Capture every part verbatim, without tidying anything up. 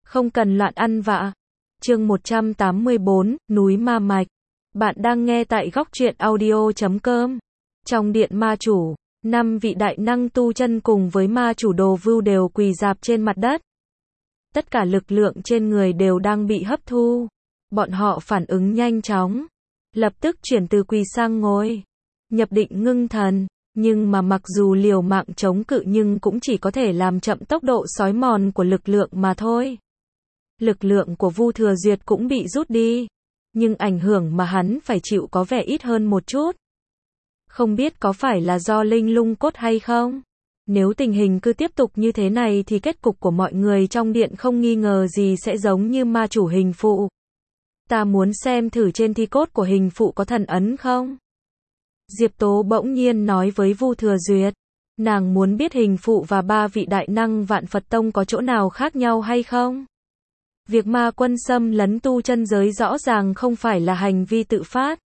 Không cần loạn ăn vạ. Chương một trăm tám mươi bốn, núi ma mạch. Bạn đang nghe tại góc truyện audio chấm com. Trong điện ma chủ, năm vị đại năng tu chân cùng với ma chủ Đồ Vưu đều quỳ rạp trên mặt đất. Tất cả lực lượng trên người đều đang bị hấp thu. Bọn họ phản ứng nhanh chóng, lập tức chuyển từ quỳ sang ngồi, nhập định ngưng thần. Nhưng mà mặc dù liều mạng chống cự nhưng cũng chỉ có thể làm chậm tốc độ xói mòn của lực lượng mà thôi. Lực lượng của Vu Thừa Duyệt cũng bị rút đi, nhưng ảnh hưởng mà hắn phải chịu có vẻ ít hơn một chút. Không biết có phải là do linh lung cốt hay không? Nếu tình hình cứ tiếp tục như thế này thì kết cục của mọi người trong điện không nghi ngờ gì sẽ giống như ma chủ hình phụ. Ta muốn xem thử trên thi cốt của hình phụ có thần ấn không? Diệp Tố bỗng nhiên nói với Vu Thừa Duyệt. Nàng muốn biết hình phụ và ba vị đại năng Vạn Phật Tông có chỗ nào khác nhau hay không? Việc ma quân xâm lấn tu chân giới rõ ràng không phải là hành vi tự phát.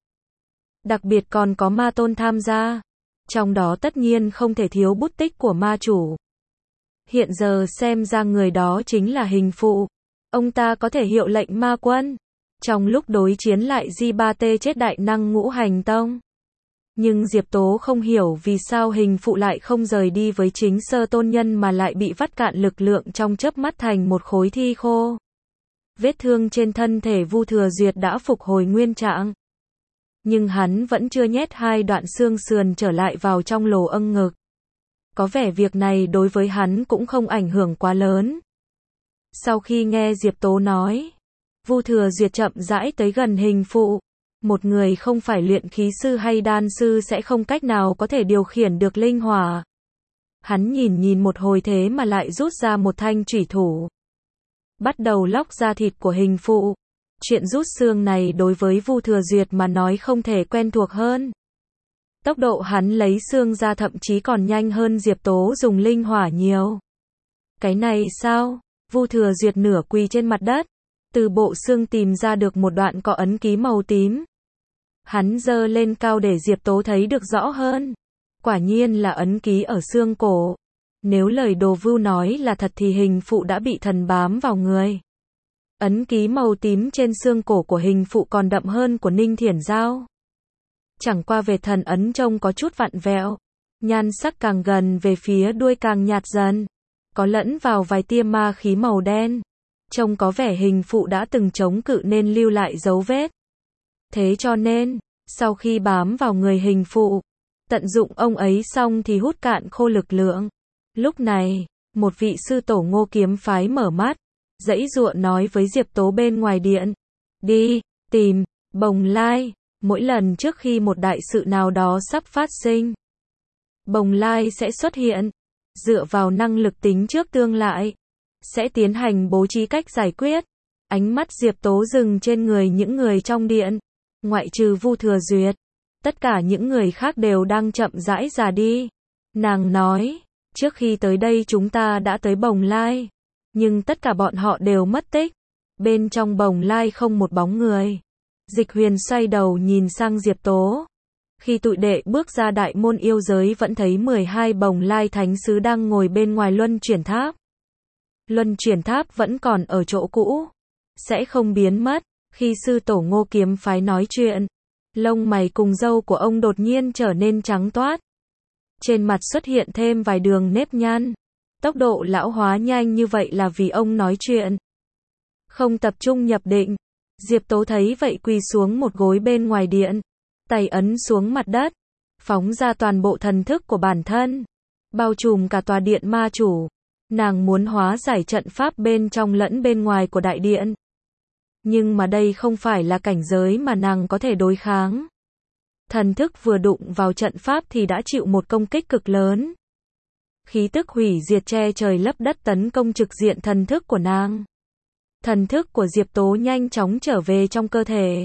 Đặc biệt còn có ma tôn tham gia. Trong đó tất nhiên không thể thiếu bút tích của ma chủ. Hiện giờ xem ra người đó chính là hình phụ. Ông ta có thể hiệu lệnh ma quân trong lúc đối chiến lại Di Ba Tê chết đại năng Ngũ Hành Tông. Nhưng Diệp Tố không hiểu vì sao hình phụ lại không rời đi với chính sơ tôn nhân mà lại bị vắt cạn lực lượng trong chớp mắt thành một khối thi khô. Vết thương trên thân thể Vu Thừa Duyệt đã phục hồi nguyên trạng. Nhưng hắn vẫn chưa nhét hai đoạn xương sườn trở lại vào trong lỗ âng ngực. Có vẻ việc này đối với hắn cũng không ảnh hưởng quá lớn. Sau khi nghe Diệp Tố nói, Vu Thừa Duyệt chậm rãi tới gần hình phụ. Một người không phải luyện khí sư hay đan sư sẽ không cách nào có thể điều khiển được linh hỏa. Hắn nhìn nhìn một hồi thế mà lại rút ra một thanh chủy thủ. Bắt đầu lóc da thịt của hình phụ. Chuyện rút xương này đối với Vu Thừa Duyệt mà nói không thể quen thuộc hơn. Tốc độ hắn lấy xương ra thậm chí còn nhanh hơn Diệp Tố dùng linh hỏa nhiều. Cái này sao? Vu Thừa Duyệt nửa quỳ trên mặt đất. Từ bộ xương tìm ra được một đoạn có ấn ký màu tím. Hắn giơ lên cao để Diệp Tố thấy được rõ hơn. Quả nhiên là ấn ký ở xương cổ. Nếu lời Đồ Vưu nói là thật thì hình phụ đã bị thần bám vào người. Ấn ký màu tím trên xương cổ của hình phụ còn đậm hơn của Ninh Thiển Giao. Chẳng qua về thần ấn trông có chút vặn vẹo. Nhan sắc càng gần về phía đuôi càng nhạt dần. Có lẫn vào vài tia ma khí màu đen. Trông có vẻ hình phụ đã từng chống cự nên lưu lại dấu vết. Thế cho nên, sau khi bám vào người hình phụ, tận dụng ông ấy xong thì hút cạn khô lực lượng. Lúc này, một vị sư tổ Ngô kiếm phái mở mắt, giãy giụa nói với Diệp Tố bên ngoài điện. Đi, tìm, Bồng Lai. Mỗi lần trước khi một đại sự nào đó sắp phát sinh, Bồng Lai sẽ xuất hiện. Dựa vào năng lực tính trước tương lại, sẽ tiến hành bố trí cách giải quyết. Ánh mắt Diệp Tố dừng trên người những người trong điện. Ngoại trừ Vu Thừa Duyệt, tất cả những người khác đều đang chậm rãi già đi. Nàng nói, trước khi tới đây chúng ta đã tới Bồng Lai, nhưng tất cả bọn họ đều mất tích. Bên trong Bồng Lai không một bóng người. Dịch Huyền xoay đầu nhìn sang Diệp Tố. Khi tụi đệ bước ra đại môn yêu giới vẫn thấy mười hai Bồng Lai thánh sứ đang ngồi bên ngoài luân chuyển tháp. Luân chuyển tháp vẫn còn ở chỗ cũ, sẽ không biến mất. Khi sư tổ Ngô kiếm phái nói chuyện, lông mày cùng râu của ông đột nhiên trở nên trắng toát. Trên mặt xuất hiện thêm vài đường nếp nhăn. Tốc độ lão hóa nhanh như vậy là vì ông nói chuyện không tập trung nhập định. Diệp Tố thấy vậy quỳ xuống một gối bên ngoài điện, tay ấn xuống mặt đất, phóng ra toàn bộ thần thức của bản thân, bao trùm cả tòa điện ma chủ. Nàng muốn hóa giải trận pháp bên trong lẫn bên ngoài của đại điện. Nhưng mà đây không phải là cảnh giới mà nàng có thể đối kháng. Thần thức vừa đụng vào trận pháp thì đã chịu một công kích cực lớn. Khí tức hủy diệt che trời lấp đất tấn công trực diện thần thức của nàng. Thần thức của Diệp Tố nhanh chóng trở về trong cơ thể.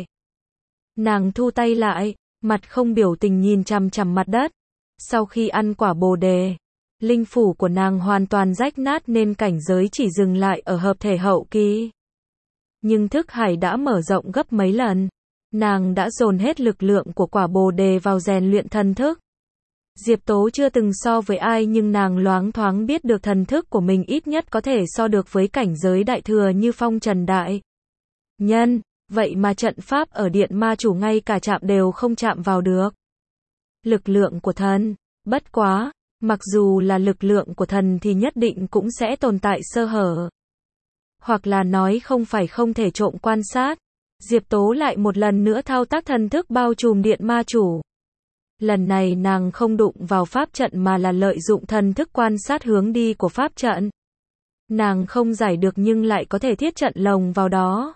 Nàng thu tay lại, mặt không biểu tình nhìn chằm chằm mặt đất. Sau khi ăn quả bồ đề, linh phủ của nàng hoàn toàn rách nát nên cảnh giới chỉ dừng lại ở hợp thể hậu kỳ. Nhưng thức hải đã mở rộng gấp mấy lần. Nàng đã dồn hết lực lượng của quả bồ đề vào rèn luyện thần thức. Diệp Tố chưa từng so với ai nhưng nàng loáng thoáng biết được thần thức của mình ít nhất có thể so được với cảnh giới đại thừa như phong trần đại nhân, vậy mà trận pháp ở điện ma chủ ngay cả chạm đều không chạm vào được. Lực lượng của thần, bất quá, mặc dù là lực lượng của thần thì nhất định cũng sẽ tồn tại sơ hở. Hoặc là nói không phải không thể trộm quan sát. Diệp Tố lại một lần nữa thao tác thần thức bao trùm điện ma chủ. Lần này nàng không đụng vào pháp trận mà là lợi dụng thần thức quan sát hướng đi của pháp trận. Nàng không giải được nhưng lại có thể thiết trận lồng vào đó.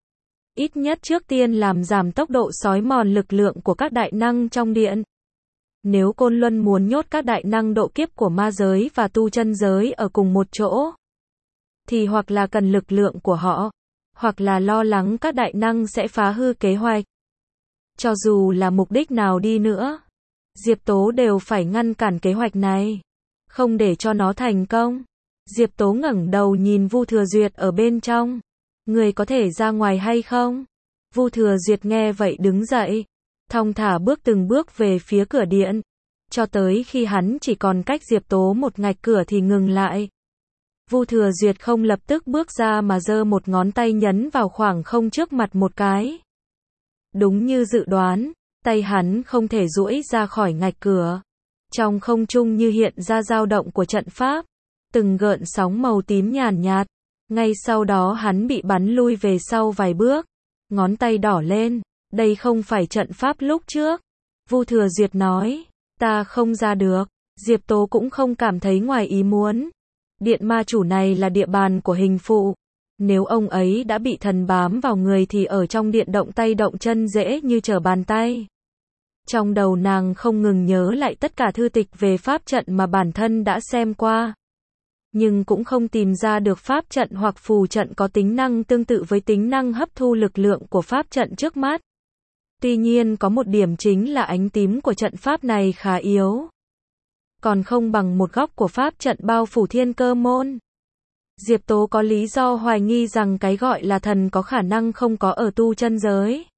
Ít nhất trước tiên làm giảm tốc độ xói mòn lực lượng của các đại năng trong điện. Nếu Côn Luân muốn nhốt các đại năng độ kiếp của ma giới và tu chân giới ở cùng một chỗ, thì hoặc là cần lực lượng của họ, hoặc là lo lắng các đại năng sẽ phá hư kế hoạch. Cho dù là mục đích nào đi nữa, Diệp Tố đều phải ngăn cản kế hoạch này, không để cho nó thành công. Diệp Tố ngẩng đầu nhìn Vu Thừa Duyệt ở bên trong. Người có thể ra ngoài hay không? Vu Thừa Duyệt nghe vậy đứng dậy, thong thả bước từng bước về phía cửa điện, cho tới khi hắn chỉ còn cách Diệp Tố một ngạch cửa thì ngừng lại. Vu Thừa Duyệt không lập tức bước ra mà giơ một ngón tay nhấn vào khoảng không trước mặt một cái. Đúng như dự đoán, tay hắn không thể duỗi ra khỏi ngạch cửa. Trong không trung như hiện ra dao động của trận pháp, từng gợn sóng màu tím nhàn nhạt. Ngay sau đó hắn bị bắn lui về sau vài bước, ngón tay đỏ lên, đây không phải trận pháp lúc trước. Vu Thừa Duyệt nói, ta không ra được. Diệp Tố cũng không cảm thấy ngoài ý muốn. Điện ma chủ này là địa bàn của hình phụ. Nếu ông ấy đã bị thần bám vào người thì ở trong điện động tay động chân dễ như trở bàn tay. Trong đầu nàng không ngừng nhớ lại tất cả thư tịch về pháp trận mà bản thân đã xem qua. Nhưng cũng không tìm ra được pháp trận hoặc phù trận có tính năng tương tự với tính năng hấp thu lực lượng của pháp trận trước mắt. Tuy nhiên có một điểm chính là ánh tím của trận pháp này khá yếu. Còn không bằng một góc của pháp trận bao phủ thiên cơ môn. Diệp Tố có lý do hoài nghi rằng cái gọi là thần có khả năng không có ở tu chân giới.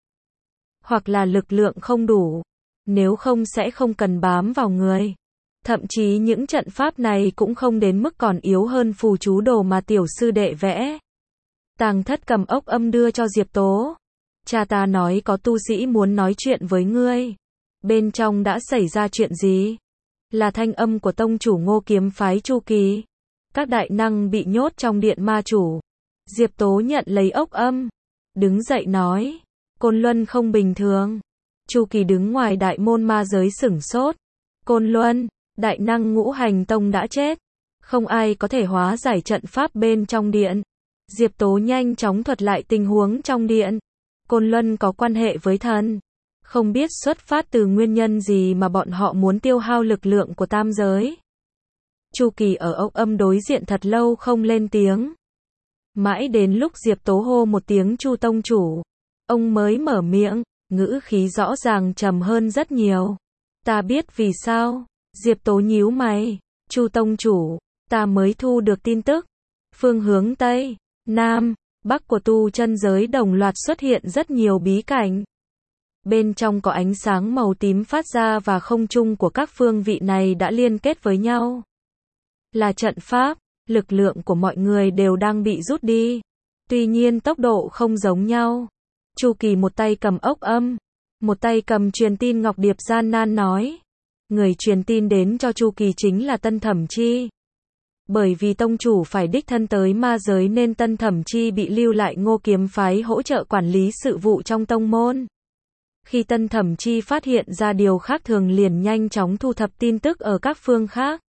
Hoặc là lực lượng không đủ. Nếu không sẽ không cần bám vào người. Thậm chí những trận pháp này cũng không đến mức còn yếu hơn phù chú đồ mà tiểu sư đệ vẽ. Tàng Thất cầm ốc âm đưa cho Diệp Tố. Cha ta nói có tu sĩ muốn nói chuyện với ngươi. Bên trong đã xảy ra chuyện gì? Là thanh âm của tông chủ Ngô kiếm phái Chu Kỳ. Các đại năng bị nhốt trong điện ma chủ. Diệp Tố nhận lấy ốc âm. Đứng dậy nói. Côn Luân không bình thường. Chu Kỳ đứng ngoài đại môn ma giới sửng sốt. Côn Luân, đại năng ngũ hành tông đã chết. Không ai có thể hóa giải trận pháp bên trong điện. Diệp Tố nhanh chóng thuật lại tình huống trong điện. Côn Luân có quan hệ với thần. Không biết xuất phát từ nguyên nhân gì mà bọn họ muốn tiêu hao lực lượng của tam giới. Chu Kỳ ở ốc âm đối diện thật lâu không lên tiếng. Mãi đến lúc Diệp Tố hô một tiếng Chu tông chủ, ông mới mở miệng, ngữ khí rõ ràng trầm hơn rất nhiều. Ta biết vì sao. Diệp Tố nhíu mày. Chu tông chủ, ta mới thu được tin tức. Phương hướng Tây, Nam, Bắc của tu chân giới đồng loạt xuất hiện rất nhiều bí cảnh. Bên trong có ánh sáng màu tím phát ra và không trung của các phương vị này đã liên kết với nhau. Là trận pháp, lực lượng của mọi người đều đang bị rút đi. Tuy nhiên tốc độ không giống nhau. Chu Kỳ một tay cầm ốc âm, một tay cầm truyền tin ngọc điệp gian nan nói. Người truyền tin đến cho Chu Kỳ chính là Tân Thẩm Chi. Bởi vì tông chủ phải đích thân tới ma giới nên Tân Thẩm Chi bị lưu lại Ngô kiếm phái hỗ trợ quản lý sự vụ trong tông môn. Khi Tân Thẩm Chi phát hiện ra điều khác thường liền nhanh chóng thu thập tin tức ở các phương khác.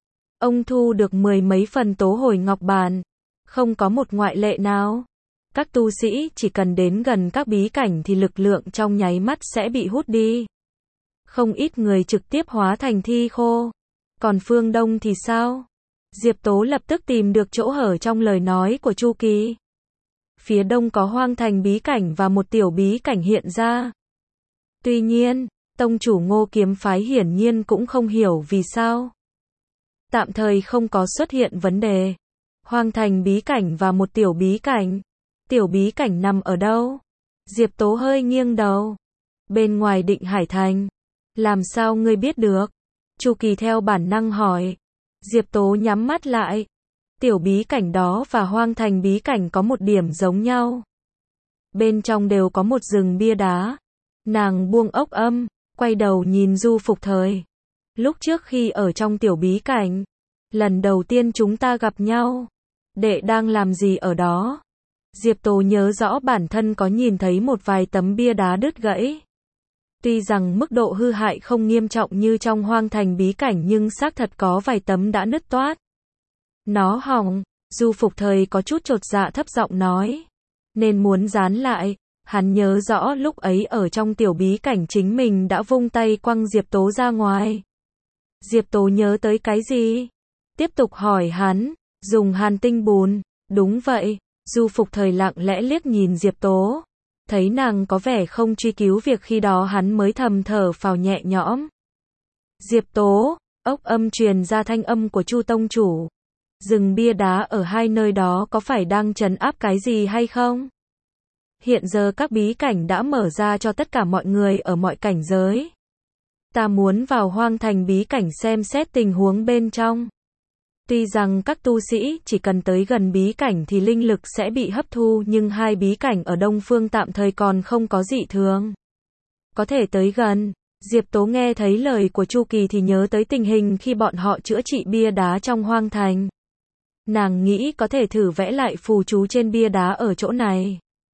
Ông thu được mười mấy phần tố hồi ngọc bàn. Không có một ngoại lệ nào. Các tu sĩ chỉ cần đến gần các bí cảnh thì lực lượng trong nháy mắt sẽ bị hút đi. Không ít người trực tiếp hóa thành thi khô. Còn phương Đông thì sao? Diệp Tố lập tức tìm được chỗ hở trong lời nói của Chu Kỳ. Phía đông có hoang thành bí cảnh và một tiểu bí cảnh hiện ra. Tuy nhiên, tông chủ Ngô kiếm phái hiển nhiên cũng không hiểu vì sao. Tạm thời không có xuất hiện vấn đề. Hoang thành bí cảnh và một tiểu bí cảnh. Tiểu bí cảnh nằm ở đâu? Diệp Tố hơi nghiêng đầu. Bên ngoài Định Hải Thành. Làm sao ngươi biết được? Chu Kỳ theo bản năng hỏi. Diệp Tố nhắm mắt lại. Tiểu bí cảnh đó và hoang thành bí cảnh có một điểm giống nhau. Bên trong đều có một rừng bia đá. Nàng buông ốc âm, quay đầu nhìn Du Phục Thời. Lúc trước khi ở trong tiểu bí cảnh, lần đầu tiên chúng ta gặp nhau, đệ đang làm gì ở đó? Diệp Tố nhớ rõ bản thân có nhìn thấy một vài tấm bia đá đứt gãy. Tuy rằng mức độ hư hại không nghiêm trọng như trong hoang thành bí cảnh nhưng xác thật có vài tấm đã nứt toát. Nó hỏng, Du Phục Thời có chút chột dạ thấp giọng nói. Nên muốn dán lại, hắn nhớ rõ lúc ấy ở trong tiểu bí cảnh chính mình đã vung tay quăng Diệp Tố ra ngoài. Diệp Tố nhớ tới cái gì? Tiếp tục hỏi hắn, dùng hàn tinh bùn, đúng vậy. Du Phục Thời lặng lẽ liếc nhìn Diệp Tố. Thấy nàng có vẻ không truy cứu việc khi đó hắn mới thầm thở phào nhẹ nhõm. Diệp Tố, ốc âm truyền ra thanh âm của Chu tông chủ. Rừng bia đá ở hai nơi đó có phải đang trấn áp cái gì hay không? Hiện giờ các bí cảnh đã mở ra cho tất cả mọi người ở mọi cảnh giới. Ta muốn vào hoang thành bí cảnh xem xét tình huống bên trong. Tuy rằng các tu sĩ chỉ cần tới gần bí cảnh thì linh lực sẽ bị hấp thu nhưng hai bí cảnh ở Đông Phương tạm thời còn không có dị thường. Có thể tới gần. Diệp Tố nghe thấy lời của Chu Kỳ thì nhớ tới tình hình khi bọn họ chữa trị bia đá trong hoang thành. Nàng nghĩ có thể thử vẽ lại phù chú trên bia đá ở chỗ này.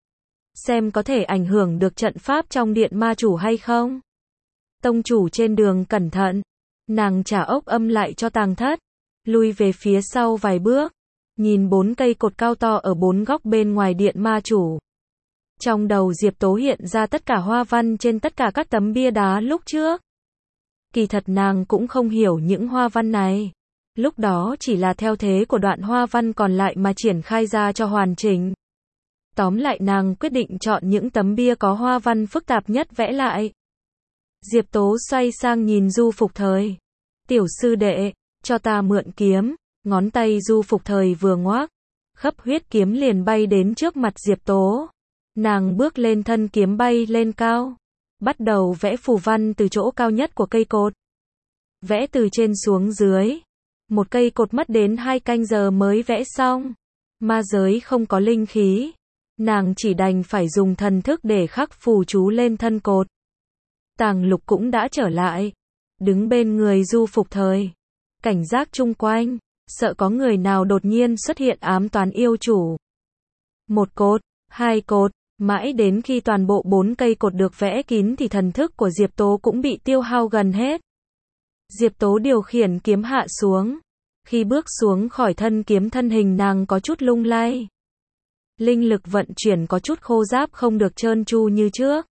Xem có thể ảnh hưởng được trận pháp trong điện ma chủ hay không. Tông chủ trên đường cẩn thận. Nàng trả ốc âm lại cho Tàng Thất. Lui về phía sau vài bước. Nhìn bốn cây cột cao to ở bốn góc bên ngoài điện ma chủ. Trong đầu Diệp Tố hiện ra tất cả hoa văn trên tất cả các tấm bia đá lúc trước. Kỳ thật nàng cũng không hiểu những hoa văn này. Lúc đó chỉ là theo thế của đoạn hoa văn còn lại mà triển khai ra cho hoàn chỉnh. Tóm lại nàng quyết định chọn những tấm bia có hoa văn phức tạp nhất vẽ lại. Diệp Tố xoay sang nhìn Du Phục Thời. Tiểu sư đệ, cho ta mượn kiếm. Ngón tay Du Phục Thời vừa ngoác. Khấp huyết kiếm liền bay đến trước mặt Diệp Tố. Nàng bước lên thân kiếm bay lên cao. Bắt đầu vẽ phù văn từ chỗ cao nhất của cây cột. Vẽ từ trên xuống dưới. Một cây cột mất đến hai canh giờ mới vẽ xong. Ma giới không có linh khí. Nàng chỉ đành phải dùng thần thức để khắc phù chú lên thân cột. Tàng Lục cũng đã trở lại. Đứng bên người Du Phục Thời. Cảnh giác chung quanh. Sợ có người nào đột nhiên xuất hiện ám toán yêu chủ. Một cột, hai cột. Mãi đến khi toàn bộ bốn cây cột được vẽ kín thì thần thức của Diệp Tố cũng bị tiêu hao gần hết. Diệp Tố điều khiển kiếm hạ xuống. Khi bước xuống khỏi thân kiếm thân hình nàng có chút lung lay. Linh lực vận chuyển có chút khô ráp không được trơn tru như trước.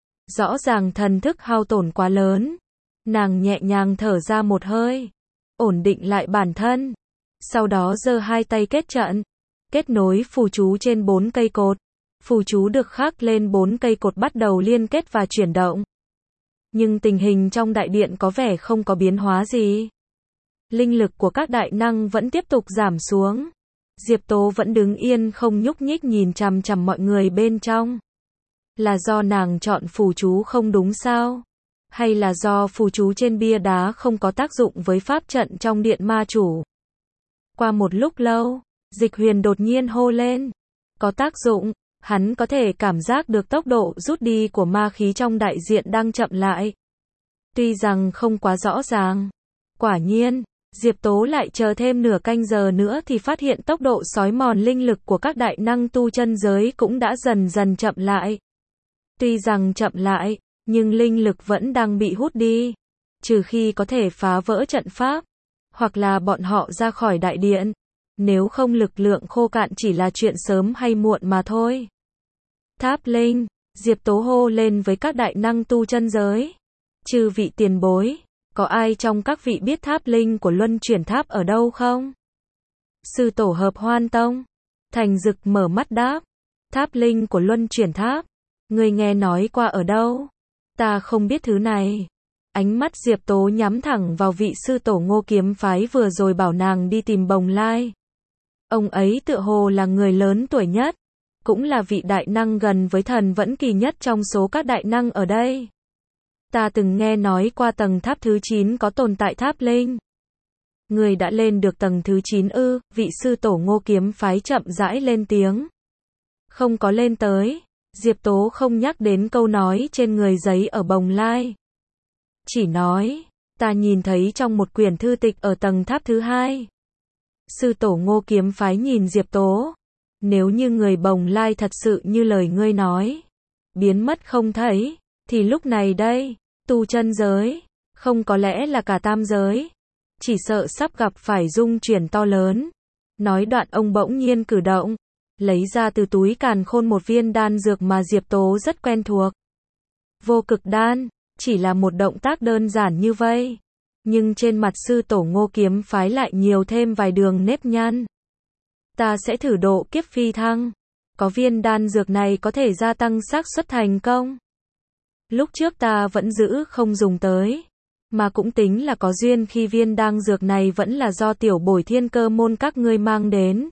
Rõ ràng thần thức hao tổn quá lớn. Nàng nhẹ nhàng thở ra một hơi. Ổn định lại bản thân. Sau đó giơ hai tay kết trận. Kết nối phù chú trên bốn cây cột. Phù chú được khắc lên bốn cây cột bắt đầu liên kết và chuyển động. Nhưng tình hình trong đại điện có vẻ không có biến hóa gì. Linh lực của các đại năng vẫn tiếp tục giảm xuống. Diệp Tố vẫn đứng yên không nhúc nhích nhìn chằm chằm mọi người bên trong. Là do nàng chọn phù chú không đúng sao? Hay là do phù chú trên bia đá không có tác dụng với pháp trận trong điện ma chủ? Qua một lúc lâu, Dịch Huyền đột nhiên hô lên. Có tác dụng, hắn có thể cảm giác được tốc độ rút đi của ma khí trong đại diện đang chậm lại. Tuy rằng không quá rõ ràng. Quả nhiên, Diệp Tố lại chờ thêm nửa canh giờ nữa thì phát hiện tốc độ xói mòn linh lực của các đại năng tu chân giới cũng đã dần dần chậm lại. Tuy rằng chậm lại, nhưng linh lực vẫn đang bị hút đi. Trừ khi có thể phá vỡ trận pháp, hoặc là bọn họ ra khỏi đại điện. Nếu không lực lượng khô cạn chỉ là chuyện sớm hay muộn mà thôi. Tháp linh, Diệp Tố hô lên với các đại năng tu chân giới. Chư vị tiền bối, có ai trong các vị biết tháp linh của Luân Chuyển Tháp ở đâu không? Sư tổ hợp Hoan Tông. Thành Dực mở mắt đáp. Tháp linh của Luân Chuyển Tháp. Người nghe nói qua ở đâu? Ta không biết thứ này. Ánh mắt Diệp Tố nhắm thẳng vào vị sư tổ Ngô Kiếm Phái vừa rồi bảo nàng đi tìm Bồng Lai. Ông ấy tựa hồ là người lớn tuổi nhất. Cũng là vị đại năng gần với thần vẫn kỳ nhất trong số các đại năng ở đây. Ta từng nghe nói qua tầng tháp thứ chín có tồn tại tháp linh. Người đã lên được tầng thứ chín ư? Vị sư tổ Ngô kiếm phái chậm rãi lên tiếng. Không có lên tới. Diệp Tố không nhắc đến câu nói trên người giấy ở Bồng Lai. Chỉ nói, ta nhìn thấy trong một quyển thư tịch ở tầng tháp thứ hai. Sư tổ Ngô kiếm phái nhìn Diệp Tố. Nếu như người Bồng Lai thật sự như lời ngươi nói, biến mất không thấy, thì lúc này đây, tu chân giới, không có lẽ là cả tam giới, chỉ sợ sắp gặp phải dung chuyển to lớn. Nói đoạn ông bỗng nhiên cử động, lấy ra từ túi càn khôn một viên đan dược mà Diệp Tố rất quen thuộc. Vô cực đan, chỉ là một động tác đơn giản như vậy, nhưng trên mặt sư tổ Ngô kiếm phái lại nhiều thêm vài đường nếp nhăn. Ta sẽ thử độ kiếp phi thăng. Có viên đan dược này có thể gia tăng xác suất thành công. Lúc trước ta vẫn giữ không dùng tới, mà cũng tính là có duyên khi viên đan dược này vẫn là do tiểu bồi thiên cơ môn các ngươi mang đến.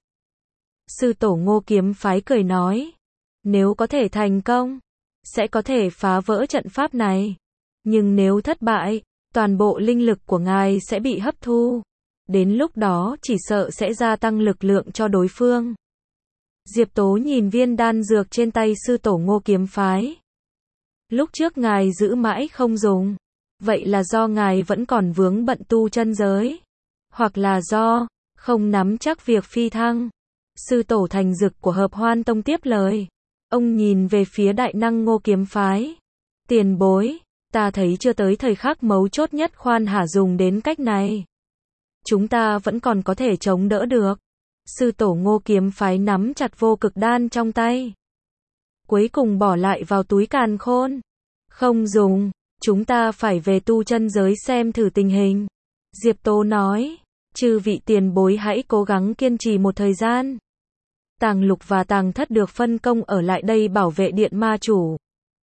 Sư tổ Ngô kiếm phái cười nói, nếu có thể thành công, sẽ có thể phá vỡ trận pháp này. Nhưng nếu thất bại, toàn bộ linh lực của ngài sẽ bị hấp thu. Đến lúc đó chỉ sợ sẽ gia tăng lực lượng cho đối phương. Diệp Tố nhìn viên đan dược trên tay sư tổ Ngô kiếm phái. Lúc trước ngài giữ mãi không dùng. Vậy là do ngài vẫn còn vướng bận tu chân giới. Hoặc là do không nắm chắc việc phi thăng. Sư tổ Thành Dực của Hợp Hoan Tông tiếp lời. Ông nhìn về phía đại năng Ngô kiếm phái. Tiền bối, ta thấy chưa tới thời khắc mấu chốt nhất khoan hả dùng đến cách này. Chúng ta vẫn còn có thể chống đỡ được. Sư tổ Ngô kiếm phái nắm chặt vô cực đan trong tay. Cuối cùng bỏ lại vào túi càn khôn. Không dùng, chúng ta phải về tu chân giới xem thử tình hình. Diệp Tố nói, chư vị tiền bối hãy cố gắng kiên trì một thời gian. Tàng Lục và Tàng Thất được phân công ở lại đây bảo vệ điện ma chủ.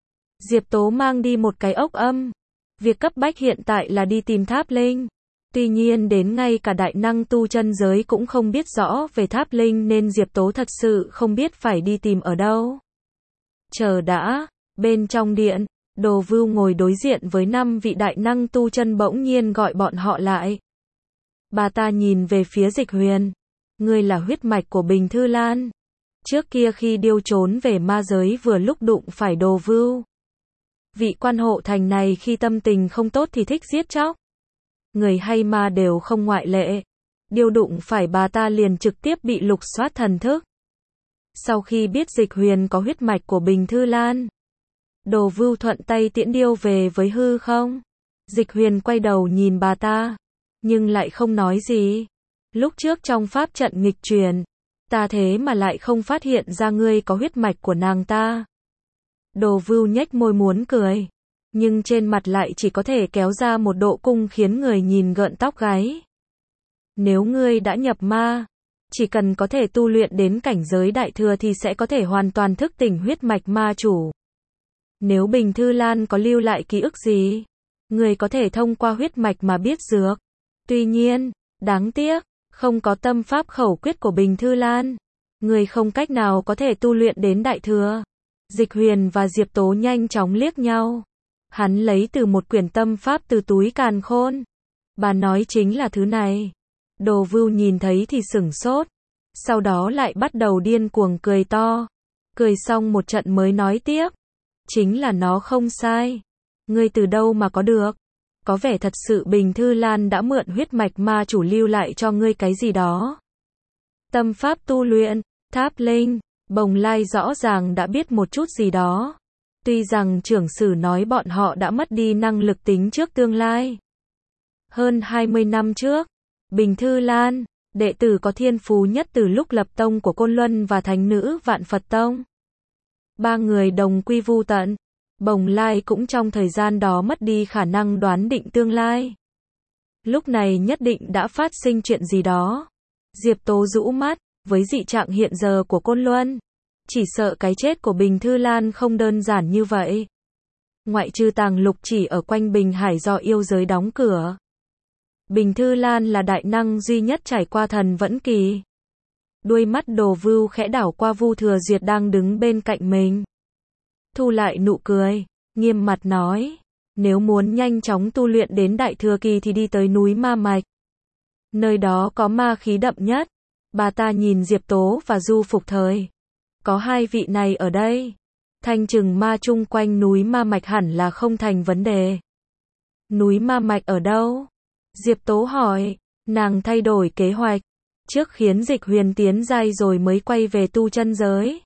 Diệp Tố mang đi một cái ốc âm. Việc cấp bách hiện tại là đi tìm tháp linh. Tuy nhiên đến ngay cả đại năng tu chân giới cũng không biết rõ về tháp linh nên Diệp Tố thật sự không biết phải đi tìm ở đâu. Chờ đã, bên trong điện, Đồ Vưu ngồi đối diện với năm vị đại năng tu chân bỗng nhiên gọi bọn họ lại. Bà ta nhìn về phía Dịch Huyền. Ngươi là huyết mạch của Bình Thư Lan. Trước kia khi điêu trốn về ma giới vừa lúc đụng phải Đồ Vưu. Vị quan hộ thành này khi tâm tình không tốt thì thích giết chóc. Người hay ma đều không ngoại lệ. Điêu đụng phải bà ta liền trực tiếp bị lục soát thần thức. Sau khi biết Dịch Huyền có huyết mạch của Bình Thư Lan, Đồ Vưu thuận tay tiễn điêu về với hư không. Dịch Huyền quay đầu nhìn bà ta, nhưng lại không nói gì. Lúc trước trong pháp trận nghịch truyền, ta thế mà lại không phát hiện ra ngươi có huyết mạch của nàng ta. Đồ Vưu nhếch môi muốn cười, nhưng trên mặt lại chỉ có thể kéo ra một độ cung khiến người nhìn gợn tóc gáy. Nếu ngươi đã nhập ma, chỉ cần có thể tu luyện đến cảnh giới đại thừa thì sẽ có thể hoàn toàn thức tỉnh huyết mạch ma chủ. Nếu Bình Thư Lan có lưu lại ký ức gì, người có thể thông qua huyết mạch mà biết dược. Tuy nhiên, đáng tiếc, không có tâm pháp khẩu quyết của Bình Thư Lan, người không cách nào có thể tu luyện đến đại thừa. Dịch Huyền và Diệp Tố nhanh chóng liếc nhau. Hắn lấy từ một quyển tâm pháp từ túi càn khôn. Bà nói chính là thứ này. Đồ Vưu nhìn thấy thì sửng sốt. Sau đó lại bắt đầu điên cuồng cười to. Cười xong một trận mới nói tiếp. Chính là nó không sai. Ngươi từ đâu mà có được? Có vẻ thật sự Bình Thư Lan đã mượn huyết mạch ma chủ lưu lại cho ngươi cái gì đó. Tâm pháp tu luyện, tháp linh, Bồng Lai rõ ràng đã biết một chút gì đó. Tuy rằng trưởng sử nói bọn họ đã mất đi năng lực tính trước tương lai. Hơn hai mươi năm trước, Bình Thư Lan, đệ tử có thiên phú nhất từ lúc lập tông của Côn Luân và thánh nữ Vạn Phật Tông. Ba người đồng quy vu tận. Bồng Lai cũng trong thời gian đó mất đi khả năng đoán định tương lai. Lúc này nhất định đã phát sinh chuyện gì đó. Diệp Tố rũ mắt, với dị trạng hiện giờ của Côn Luân, chỉ sợ cái chết của Bình Thư Lan không đơn giản như vậy. Ngoại trừ Tàng Lục chỉ ở quanh Bình Hải do yêu giới đóng cửa. Bình Thư Lan là đại năng duy nhất trải qua thần vẫn kỳ. Đuôi mắt Đồ Vưu khẽ đảo qua Vu Thừa Duyệt đang đứng bên cạnh mình. Thu lại nụ cười, nghiêm mặt nói, Nếu muốn nhanh chóng tu luyện đến đại thừa kỳ thì đi tới núi Ma Mạch. Nơi đó có ma khí đậm nhất. Bà ta nhìn Diệp Tố và Du Phục Thời. Có hai vị này ở đây. Thanh trừng ma chung quanh núi Ma Mạch hẳn là không thành vấn đề. Núi Ma Mạch ở đâu? Diệp Tố hỏi. Nàng thay đổi kế hoạch. Trước khiến Dịch Huyền tiến giai rồi mới quay về tu chân giới.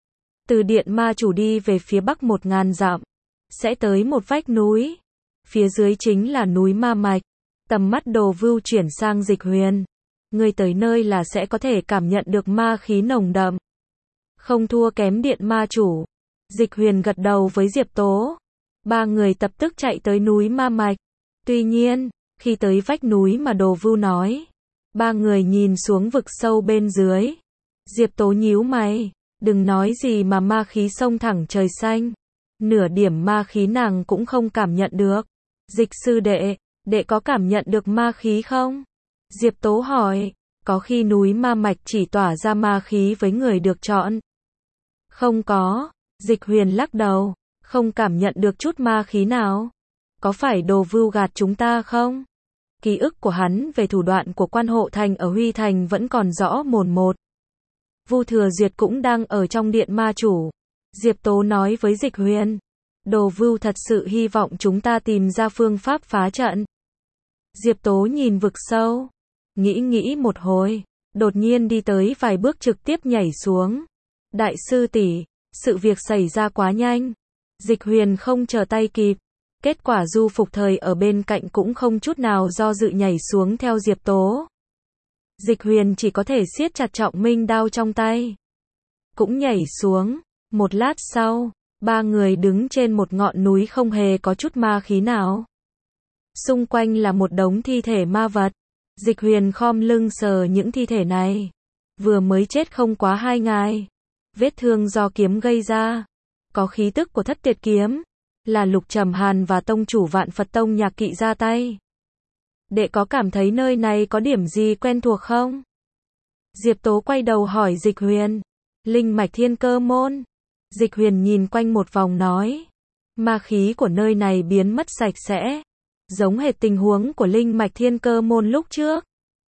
Từ điện ma chủ đi về phía bắc một ngàn dặm. Sẽ tới một vách núi. Phía dưới chính là núi Ma Mạch. Tầm mắt Đồ Vưu chuyển sang Dịch Huyền. Người tới nơi là sẽ có thể cảm nhận được ma khí nồng đậm. Không thua kém điện ma chủ. Dịch Huyền gật đầu với Diệp Tố. Ba người tập tức chạy tới núi Ma Mạch. Tuy nhiên, khi tới vách núi mà Đồ Vưu nói, ba người nhìn xuống vực sâu bên dưới. Diệp Tố nhíu mày. Đừng nói gì mà ma khí xông thẳng trời xanh. Nửa điểm ma khí nàng cũng không cảm nhận được. Dịch sư đệ, đệ có cảm nhận được ma khí không? Diệp Tố hỏi. Có khi núi Ma Mạch chỉ tỏa ra ma khí với người được chọn. Không có. Dịch Huyền lắc đầu. Không cảm nhận được chút ma khí nào. Có phải Đồ Vưu gạt chúng ta không? Ký ức của hắn về thủ đoạn của Quan Hộ Thành ở Huy Thành vẫn còn rõ mồn một. Vu Thừa Duyệt cũng đang ở trong điện ma chủ. Diệp Tố nói với Dịch Huyền. Đồ Vưu thật sự hy vọng chúng ta tìm ra phương pháp phá trận. Diệp Tố nhìn vực sâu. Nghĩ nghĩ một hồi. Đột nhiên đi tới vài bước trực tiếp nhảy xuống. Đại sư tỷ, sự việc xảy ra quá nhanh. Dịch Huyền không chờ tay kịp. Kết quả Du Phục Thời ở bên cạnh cũng không chút nào do dự nhảy xuống theo Diệp Tố. Dịch Huyền chỉ có thể siết chặt trọng minh đao trong tay. Cũng nhảy xuống. Một lát sau, ba người đứng trên một ngọn núi không hề có chút ma khí nào. Xung quanh là một đống thi thể ma vật. Dịch Huyền khom lưng sờ những thi thể này. Vừa mới chết không quá hai ngày. Vết thương do kiếm gây ra. Có khí tức của Thất Tuyệt kiếm. Là Lục Trầm Hàn và tông chủ Vạn Phật Tông Nhạc Kỵ ra tay. Đệ có cảm thấy nơi này có điểm gì quen thuộc không? Diệp Tố quay đầu hỏi Dịch Huyền. Linh mạch Thiên Cơ môn. Dịch Huyền nhìn quanh một vòng nói. Ma khí của nơi này biến mất sạch sẽ. Giống hệt tình huống của linh mạch Thiên Cơ môn lúc trước.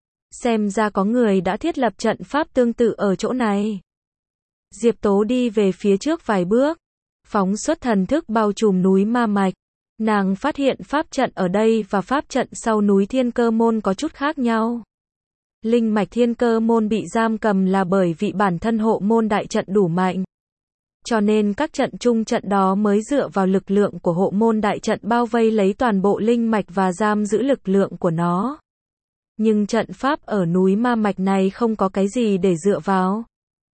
Xem ra có người đã thiết lập trận pháp tương tự ở chỗ này. Diệp Tố đi về phía trước vài bước. Phóng xuất thần thức bao trùm núi Ma Mạch. Nàng phát hiện pháp trận ở đây và pháp trận sau núi Thiên Cơ môn có chút khác nhau. Linh mạch Thiên Cơ môn bị giam cầm là bởi vì bản thân hộ môn đại trận đủ mạnh. Cho nên các trận chung trận đó mới dựa vào lực lượng của hộ môn đại trận bao vây lấy toàn bộ linh mạch và giam giữ lực lượng của nó. Nhưng trận pháp ở núi Ma Mạch này không có cái gì để dựa vào.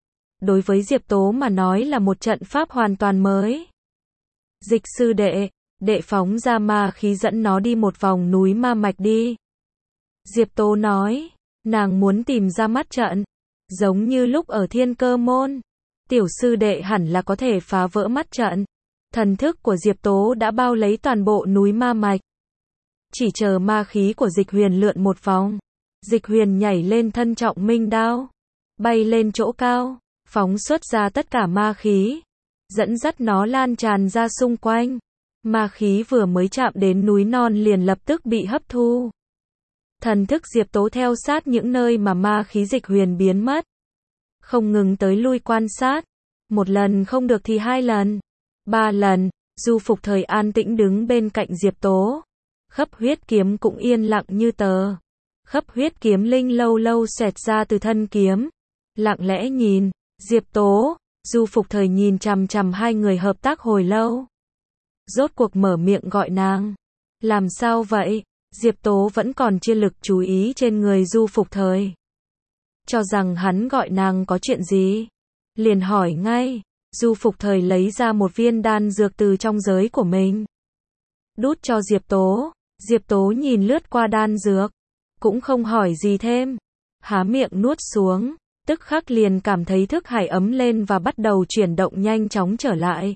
Đối với Diệp Tố mà nói là một trận pháp hoàn toàn mới. Dịch sư đệ, đệ phóng ra ma khí dẫn nó đi một vòng núi Ma Mạch đi. Diệp Tố nói, nàng muốn tìm ra mắt trận. Giống như lúc ở Thiên Cơ môn. Tiểu sư đệ hẳn là có thể phá vỡ mắt trận. Thần thức của Diệp Tố đã bao lấy toàn bộ núi Ma Mạch. Chỉ chờ ma khí của Dịch Huyền lượn một vòng. Dịch Huyền nhảy lên thân trọng minh đao. Bay lên chỗ cao. Phóng xuất ra tất cả ma khí. Dẫn dắt nó lan tràn ra xung quanh. Ma khí vừa mới chạm đến núi non liền lập tức bị hấp thu. Thần thức Diệp Tố theo sát những nơi mà ma khí Dịch Huyền biến mất. Không ngừng tới lui quan sát. Một lần không được thì hai lần. Ba lần, Du Phục Thời an tĩnh đứng bên cạnh Diệp Tố. Khấp huyết kiếm cũng yên lặng như tờ. Khấp huyết kiếm linh lâu lâu xẹt ra từ thân kiếm. Lặng lẽ nhìn, Diệp Tố, Du Phục Thời nhìn chằm chằm hai người hợp tác hồi lâu. Rốt cuộc mở miệng gọi nàng. Làm sao vậy? Diệp Tố vẫn còn chia lực chú ý trên người Du Phục Thời. Cho rằng hắn gọi nàng có chuyện gì. Liền hỏi ngay. Du Phục Thời lấy ra một viên đan dược từ trong giới của mình. Đút cho Diệp Tố. Diệp Tố nhìn lướt qua đan dược. Cũng không hỏi gì thêm. Há miệng nuốt xuống. Tức khắc liền cảm thấy thức hải ấm lên và bắt đầu chuyển động nhanh chóng trở lại.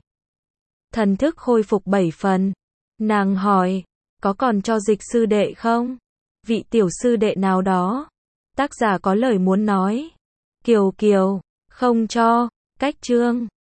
Thần thức khôi phục bảy phần. Nàng hỏi. Có còn cho Dịch sư đệ không? Vị tiểu sư đệ nào đó. Tác giả có lời muốn nói. Kiều Kiều. Không cho. Cách chương.